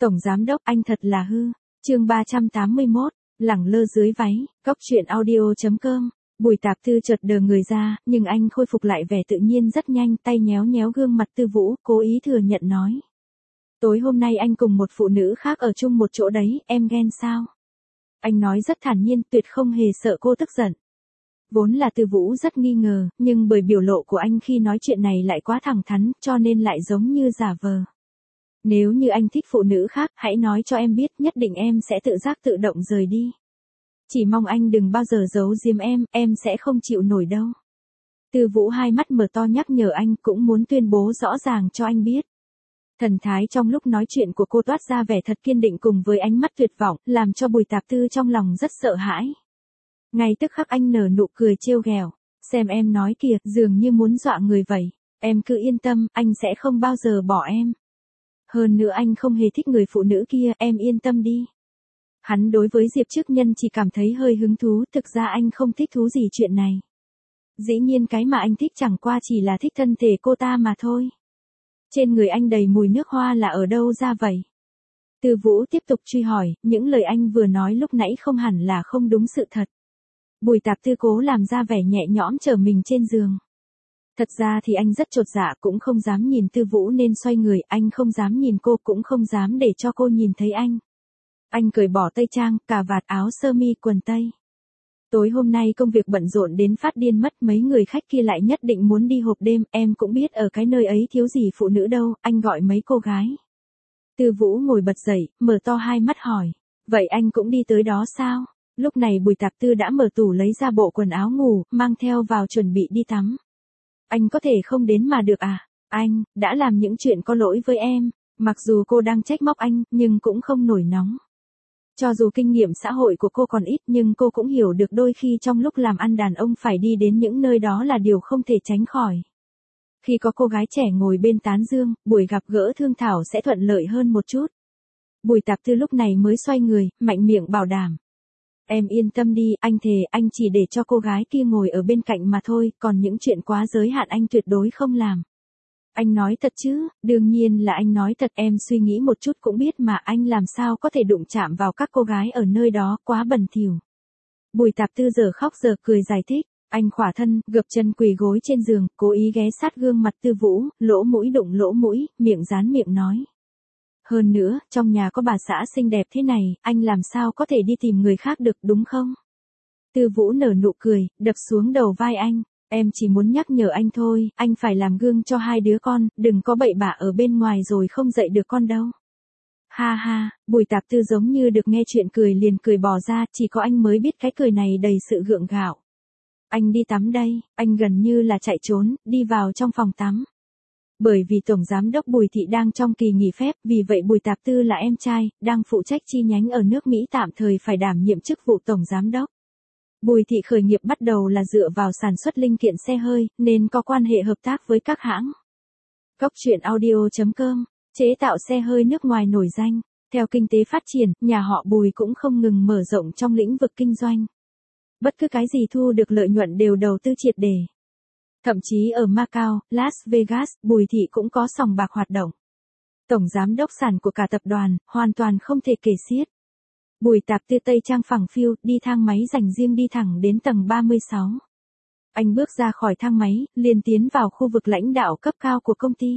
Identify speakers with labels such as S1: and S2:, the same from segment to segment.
S1: Tổng giám đốc anh thật là hư. Chương 381, lẳng lơ dưới váy, Cóc truyện audio.com. Bùi Tạp Tư chợt đờ người ra, nhưng anh khôi phục lại vẻ tự nhiên rất nhanh, tay nhéo nhéo gương mặt Tư Vũ, cố ý thừa nhận nói. Tối hôm nay anh cùng một phụ nữ khác ở chung một chỗ đấy, em ghen sao? Anh nói rất thản nhiên, tuyệt không hề sợ cô tức giận. Vốn là Tư Vũ rất nghi ngờ, nhưng bởi biểu lộ của anh khi nói chuyện này lại quá thẳng thắn, cho nên lại giống như giả vờ. Nếu như anh thích phụ nữ khác, hãy nói cho em biết, nhất định em sẽ tự giác tự động rời đi. Chỉ mong anh đừng bao giờ giấu giếm em sẽ không chịu nổi đâu. Tư Vũ hai mắt mở to nhắc nhở anh, cũng muốn tuyên bố rõ ràng cho anh biết. Thần thái trong lúc nói chuyện của cô toát ra vẻ thật kiên định cùng với ánh mắt tuyệt vọng, làm cho Bùi Tạp Tư trong lòng rất sợ hãi. Ngay tức khắc anh nở nụ cười trêu ghẹo, xem em nói kìa, dường như muốn dọa người vậy. Em cứ yên tâm, anh sẽ không bao giờ bỏ em. Hơn nữa anh không hề thích người phụ nữ kia, em yên tâm đi. Hắn đối với Diệp Trức Nhân chỉ cảm thấy hơi hứng thú, thực ra anh không thích thú gì chuyện này. Dĩ nhiên cái mà anh thích chẳng qua chỉ là thích thân thể cô ta mà thôi. Trên người anh đầy mùi nước hoa là ở đâu ra vậy? Tư Vũ tiếp tục truy hỏi, những lời anh vừa nói lúc nãy không hẳn là không đúng sự thật. Bùi Tạp Tư cố làm ra vẻ nhẹ nhõm trở mình trên giường. Thật ra thì anh rất chột dạ, cũng không dám nhìn Tư Vũ nên xoay người, anh không dám nhìn cô, cũng không dám để cho cô nhìn thấy anh. Anh cởi bỏ tây trang, cà vạt, áo sơ mi, quần tây. Tối hôm nay công việc bận rộn đến phát điên mất, mấy người khách kia lại nhất định muốn đi hộp đêm, em cũng biết ở cái nơi ấy thiếu gì phụ nữ đâu, anh gọi mấy cô gái. Tư Vũ ngồi bật dậy, mở to hai mắt hỏi, vậy anh cũng đi tới đó sao? Lúc này Bùi Tạp Tư đã mở tủ lấy ra bộ quần áo ngủ, mang theo vào chuẩn bị đi tắm. Anh có thể không đến mà được à? Anh đã làm những chuyện có lỗi với em. Mặc dù cô đang trách móc anh, nhưng cũng không nổi nóng. Cho dù kinh nghiệm xã hội của cô còn ít, nhưng cô cũng hiểu được đôi khi trong lúc làm ăn đàn ông phải đi đến những nơi đó là điều không thể tránh khỏi. Khi có cô gái trẻ ngồi bên tán dương, buổi gặp gỡ thương thảo sẽ thuận lợi hơn một chút. Bùi Tạp Tư lúc này mới xoay người, mạnh miệng bảo đảm. Em yên tâm đi, anh thề, anh chỉ để cho cô gái kia ngồi ở bên cạnh mà thôi, còn những chuyện quá giới hạn anh tuyệt đối không làm. Anh nói thật chứ? Đương nhiên là anh nói thật, em suy nghĩ một chút cũng biết mà, anh làm sao có thể đụng chạm vào các cô gái ở nơi đó, quá bẩn thỉu. Bùi Tạp Tư giờ khóc giờ cười giải thích, anh khỏa thân, gập chân quỳ gối trên giường, cố ý ghé sát gương mặt Tư Vũ, lỗ mũi đụng lỗ mũi, miệng dán miệng nói. Hơn nữa, trong nhà có bà xã xinh đẹp thế này, anh làm sao có thể đi tìm người khác được, đúng không? Tư Vũ nở nụ cười, đập xuống đầu vai anh. Em chỉ muốn nhắc nhở anh thôi, anh phải làm gương cho hai đứa con, đừng có bậy bạ ở bên ngoài rồi không dạy được con đâu. Ha ha, Bùi Tạp Tư giống như được nghe chuyện cười liền cười bỏ ra, chỉ có anh mới biết cái cười này đầy sự gượng gạo. Anh đi tắm đây, anh gần như là chạy trốn, đi vào trong phòng tắm. Bởi vì Tổng Giám đốc Bùi Thị đang trong kỳ nghỉ phép, vì vậy Bùi Tạp Tư là em trai, đang phụ trách chi nhánh ở nước Mỹ tạm thời phải đảm nhiệm chức vụ Tổng Giám đốc. Bùi Thị khởi nghiệp bắt đầu là dựa vào sản xuất linh kiện xe hơi, nên có quan hệ hợp tác với các hãng. Cóc truyện audio.com, chế tạo xe hơi nước ngoài nổi danh. Theo kinh tế phát triển, nhà họ Bùi cũng không ngừng mở rộng trong lĩnh vực kinh doanh. Bất cứ cái gì thu được lợi nhuận đều đầu tư triệt để. Thậm chí ở Macau, Las Vegas, Bùi Thị cũng có sòng bạc hoạt động. Tổng giám đốc sản của cả tập đoàn, hoàn toàn không thể kể xiết. Bùi Tạp Tư tây trang phẳng phiu, đi thang máy dành riêng đi thẳng đến tầng 36. Anh bước ra khỏi thang máy, liền tiến vào khu vực lãnh đạo cấp cao của công ty.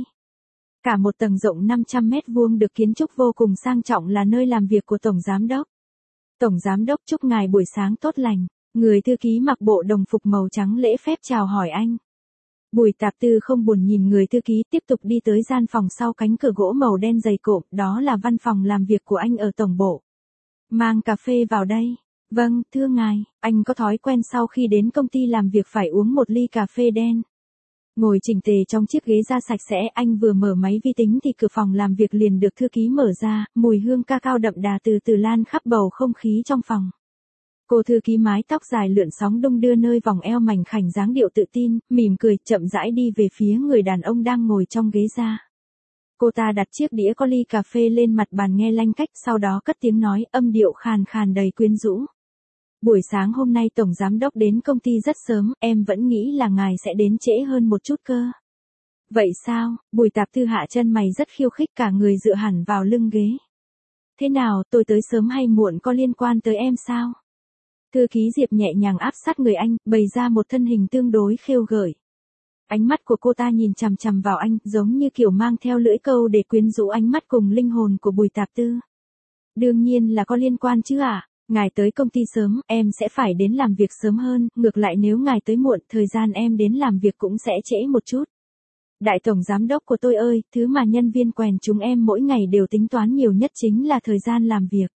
S1: Cả một tầng rộng 500 mét vuông được kiến trúc vô cùng sang trọng là nơi làm việc của Tổng Giám đốc. Tổng Giám đốc chúc ngài buổi sáng tốt lành. Người thư ký mặc bộ đồng phục màu trắng lễ phép chào hỏi anh. Bùi Tạp Tư không buồn nhìn người thư ký, tiếp tục đi tới gian phòng sau cánh cửa gỗ màu đen dày cộm, đó là văn phòng làm việc của anh ở tổng bộ. Mang cà phê vào đây. Vâng, thưa ngài, anh có thói quen sau khi đến công ty làm việc phải uống một ly cà phê đen. Ngồi chỉnh tề trong chiếc ghế da sạch sẽ, anh vừa mở máy vi tính thì cửa phòng làm việc liền được thư ký mở ra, mùi hương cacao đậm đà từ từ lan khắp bầu không khí trong phòng. Cô thư ký mái tóc dài lượn sóng đung đưa nơi vòng eo mảnh khảnh dáng điệu tự tin, mỉm cười, chậm rãi đi về phía người đàn ông đang ngồi trong ghế da. Cô ta đặt chiếc đĩa có ly cà phê lên mặt bàn nghe lanh cách, sau đó cất tiếng nói, âm điệu khàn khàn đầy quyến rũ. Buổi sáng hôm nay Tổng Giám đốc đến công ty rất sớm, em vẫn nghĩ là ngài sẽ đến trễ hơn một chút cơ. Vậy sao? Bùi Tạp Tư hạ chân mày rất khiêu khích, cả người dựa hẳn vào lưng ghế. Thế nào, tôi tới sớm hay muộn có liên quan tới em sao? Thư ký Diệp nhẹ nhàng áp sát người anh, bày ra một thân hình tương đối khêu gợi. Ánh mắt của cô ta nhìn chằm chằm vào anh, giống như kiểu mang theo lưỡi câu để quyến rũ ánh mắt cùng linh hồn của Bùi Tạp Tư. Đương nhiên là có liên quan chứ ạ. Ngài tới công ty sớm, em sẽ phải đến làm việc sớm hơn, ngược lại nếu ngài tới muộn, thời gian em đến làm việc cũng sẽ trễ một chút. Đại tổng giám đốc của tôi ơi, thứ mà nhân viên quèn chúng em mỗi ngày đều tính toán nhiều nhất chính là thời gian làm việc.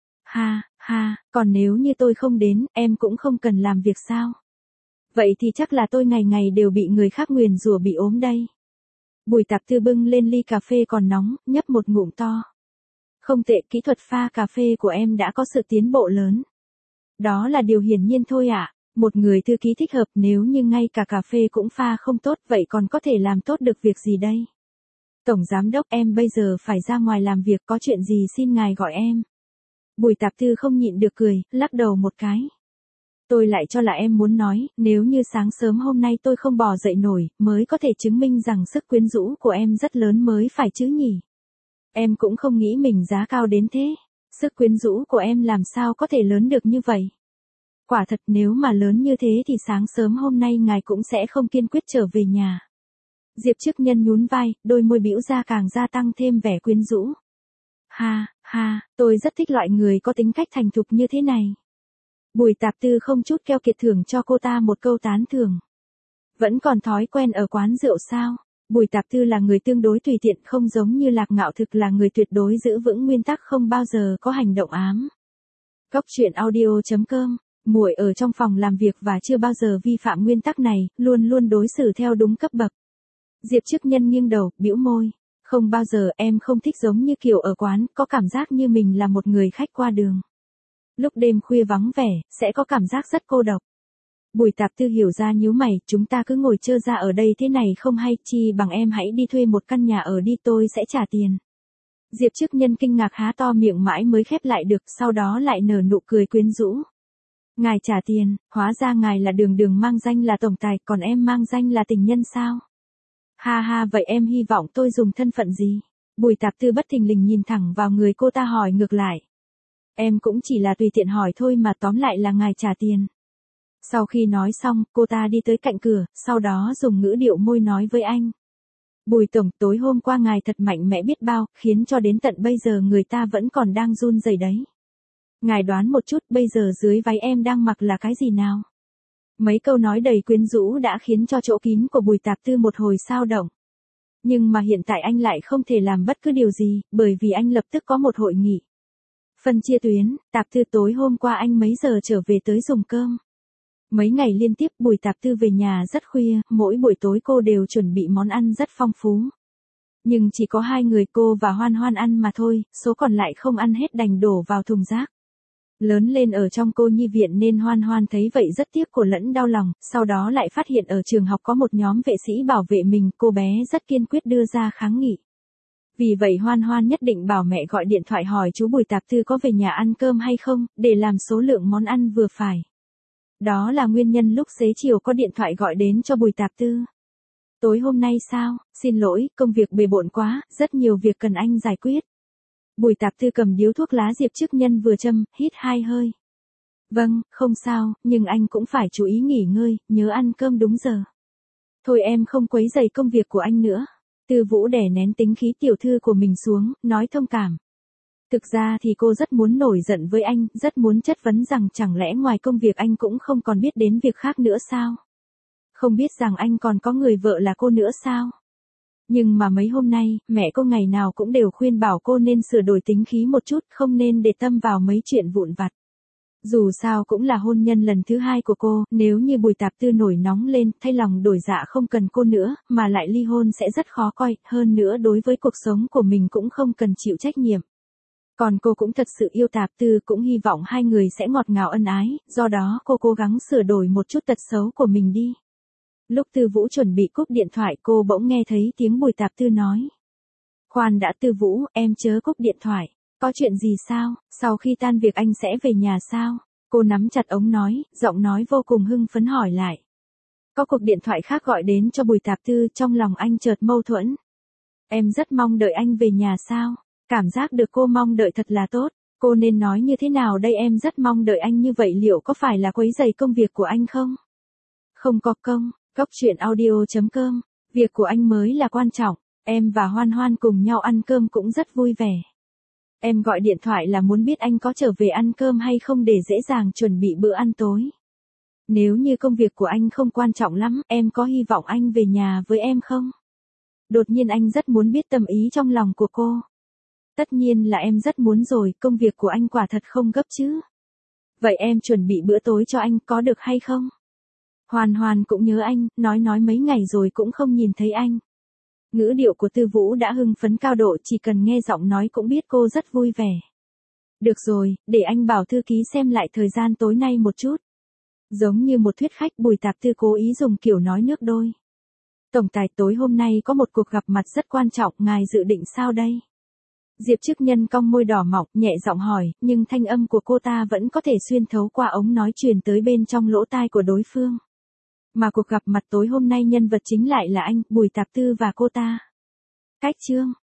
S1: Ha, ha, còn nếu như tôi không đến, em cũng không cần làm việc sao? Vậy thì chắc là tôi ngày ngày đều bị người khác nguyền rủa bị ốm đây. Bùi Tạp Tư bưng lên ly cà phê còn nóng, nhấp một ngụm to. Không tệ, kỹ thuật pha cà phê của em đã có sự tiến bộ lớn. Đó là điều hiển nhiên thôi ạ. Một người thư ký thích hợp nếu như ngay cả cà phê cũng pha không tốt vậy còn có thể làm tốt được việc gì đây? Tổng giám đốc em bây giờ phải ra ngoài làm việc có chuyện gì xin ngài gọi em. Bùi Tạp Tư không nhịn được cười, lắc đầu một cái. Tôi lại cho là em muốn nói, nếu như sáng sớm hôm nay tôi không bò dậy nổi, mới có thể chứng minh rằng sức quyến rũ của em rất lớn mới phải chứ nhỉ. Em cũng không nghĩ mình giá cao đến thế. Sức quyến rũ của em làm sao có thể lớn được như vậy? Quả thật nếu mà lớn như thế thì sáng sớm hôm nay ngài cũng sẽ không kiên quyết trở về nhà. Diệp Chức Nhân nhún vai, đôi môi bĩu ra càng gia tăng thêm vẻ quyến rũ. Ha, ha, tôi rất thích loại người có tính cách thành thục như thế này. Bùi Tạp Tư không chút keo kiệt thưởng cho cô ta một câu tán thưởng. Vẫn còn thói quen ở quán rượu sao? Bùi Tạp Tư là người tương đối tùy tiện không giống như Lạc Ngạo Thực là người tuyệt đối giữ vững nguyên tắc không bao giờ có hành động ám. Góc truyện audio.com, muội ở trong phòng làm việc và chưa bao giờ vi phạm nguyên tắc này, luôn luôn đối xử theo đúng cấp bậc. Diệp Chức Nhân nghiêng đầu, bĩu môi. Không bao giờ em không thích giống như kiểu ở quán, có cảm giác như mình là một người khách qua đường. Lúc đêm khuya vắng vẻ, sẽ có cảm giác rất cô độc. Bùi Tạp Tư hiểu ra nhíu mày, chúng ta cứ ngồi trơ ra ở đây thế này không hay, chi bằng em hãy đi thuê một căn nhà ở đi tôi sẽ trả tiền. Diệp Chức Nhân kinh ngạc há to miệng mãi mới khép lại được, sau đó lại nở nụ cười quyến rũ. Ngài trả tiền, hóa ra ngài là Đường Đường mang danh là tổng tài, còn em mang danh là tình nhân sao? Ha ha, vậy em hy vọng tôi dùng thân phận gì? Bùi Tạp Tư bất thình lình nhìn thẳng vào người cô ta hỏi ngược lại. Em cũng chỉ là tùy tiện hỏi thôi mà tóm lại là ngài trả tiền. Sau khi nói xong, cô ta đi tới cạnh cửa, sau đó dùng ngữ điệu môi nói với anh. Bùi tổng, tối hôm qua ngài thật mạnh mẽ biết bao, khiến cho đến tận bây giờ người ta vẫn còn đang run rẩy đấy. Ngài đoán một chút, bây giờ dưới váy em đang mặc là cái gì nào? Mấy câu nói đầy quyến rũ đã khiến cho chỗ kín của Bùi Tạp Tư một hồi xao động. Nhưng mà hiện tại anh lại không thể làm bất cứ điều gì, bởi vì anh lập tức có một hội nghị. Phân chia tuyến, Tạp Tư tối hôm qua anh mấy giờ trở về tới dùng cơm? Mấy ngày liên tiếp Bùi Tạp Tư về nhà rất khuya, mỗi buổi tối cô đều chuẩn bị món ăn rất phong phú. Nhưng chỉ có hai người cô và Hoan Hoan ăn mà thôi, số còn lại không ăn hết đành đổ vào thùng rác. Lớn lên ở trong cô nhi viện nên Hoan Hoan thấy vậy rất tiếc cô lẫn đau lòng, sau đó lại phát hiện ở trường học có một nhóm vệ sĩ bảo vệ mình, cô bé rất kiên quyết đưa ra kháng nghị. Vì vậy Hoan Hoan nhất định bảo mẹ gọi điện thoại hỏi chú Bùi Tạp Tư có về nhà ăn cơm hay không, để làm số lượng món ăn vừa phải. Đó là nguyên nhân lúc xế chiều có điện thoại gọi đến cho Bùi Tạp Tư. Tối hôm nay sao, xin lỗi, công việc bề bộn quá, rất nhiều việc cần anh giải quyết. Bùi Tạp Tư cầm điếu thuốc lá Diệp Chức Nhân vừa châm, hít hai hơi. Vâng, không sao, nhưng anh cũng phải chú ý nghỉ ngơi, nhớ ăn cơm đúng giờ. Thôi em không quấy rầy công việc của anh nữa. Tư Vũ đè nén tính khí tiểu thư của mình xuống, nói thông cảm. Thực ra thì cô rất muốn nổi giận với anh, rất muốn chất vấn rằng chẳng lẽ ngoài công việc anh cũng không còn biết đến việc khác nữa sao? Không biết rằng anh còn có người vợ là cô nữa sao? Nhưng mà mấy hôm nay, mẹ cô ngày nào cũng đều khuyên bảo cô nên sửa đổi tính khí một chút, không nên để tâm vào mấy chuyện vụn vặt. Dù sao cũng là hôn nhân lần thứ hai của cô, nếu như Bùi Tạp Tư nổi nóng lên, thay lòng đổi dạ không cần cô nữa, mà lại ly hôn sẽ rất khó coi, hơn nữa đối với cuộc sống của mình cũng không cần chịu trách nhiệm. Còn cô cũng thật sự yêu Tạp Tư, cũng hy vọng hai người sẽ ngọt ngào ân ái, do đó cô cố gắng sửa đổi một chút tật xấu của mình đi. Lúc Tư Vũ chuẩn bị cúp điện thoại cô bỗng nghe thấy tiếng Bùi Tạp Tư nói. Khoan đã Tư Vũ, em chớ cúp điện thoại. Có chuyện gì sao, sau khi tan việc anh sẽ về nhà sao? Cô nắm chặt ống nói, giọng nói vô cùng hưng phấn hỏi lại. Có cuộc điện thoại khác gọi đến cho Bùi Tạp Tư, trong lòng anh chợt mâu thuẫn. Em rất mong đợi anh về nhà sao? Cảm giác được cô mong đợi thật là tốt. Cô nên nói như thế nào đây, em rất mong đợi anh như vậy, liệu có phải là quấy rầy công việc của anh không? Không có công, Cốc truyện audio.com, việc của anh mới là quan trọng, em và Hoan Hoan cùng nhau ăn cơm cũng rất vui vẻ. Em gọi điện thoại là muốn biết anh có trở về ăn cơm hay không để dễ dàng chuẩn bị bữa ăn tối. Nếu như công việc của anh không quan trọng lắm, em có hy vọng anh về nhà với em không? Đột nhiên anh rất muốn biết tâm ý trong lòng của cô. Tất nhiên là em rất muốn rồi, công việc của anh quả thật không gấp chứ. Vậy em chuẩn bị bữa tối cho anh có được hay không? Hoàn Hoàn cũng nhớ anh, nói mấy ngày rồi cũng không nhìn thấy anh. Ngữ điệu của Tư Vũ đã hưng phấn cao độ, chỉ cần nghe giọng nói cũng biết cô rất vui vẻ. Được rồi, để anh bảo thư ký xem lại thời gian tối nay một chút. Giống như một thuyết khách, Bùi Tạp Tư cố ý dùng kiểu nói nước đôi. Tổng tài, tối hôm nay có một cuộc gặp mặt rất quan trọng, ngài dự định sao đây? Diệp Chức Nhân cong môi đỏ mọng, nhẹ giọng hỏi, nhưng thanh âm của cô ta vẫn có thể xuyên thấu qua ống nói truyền tới bên trong lỗ tai của đối phương. Mà cuộc gặp mặt tối hôm nay nhân vật chính lại là anh, Bùi Tạp Tư và cô ta. Cách chương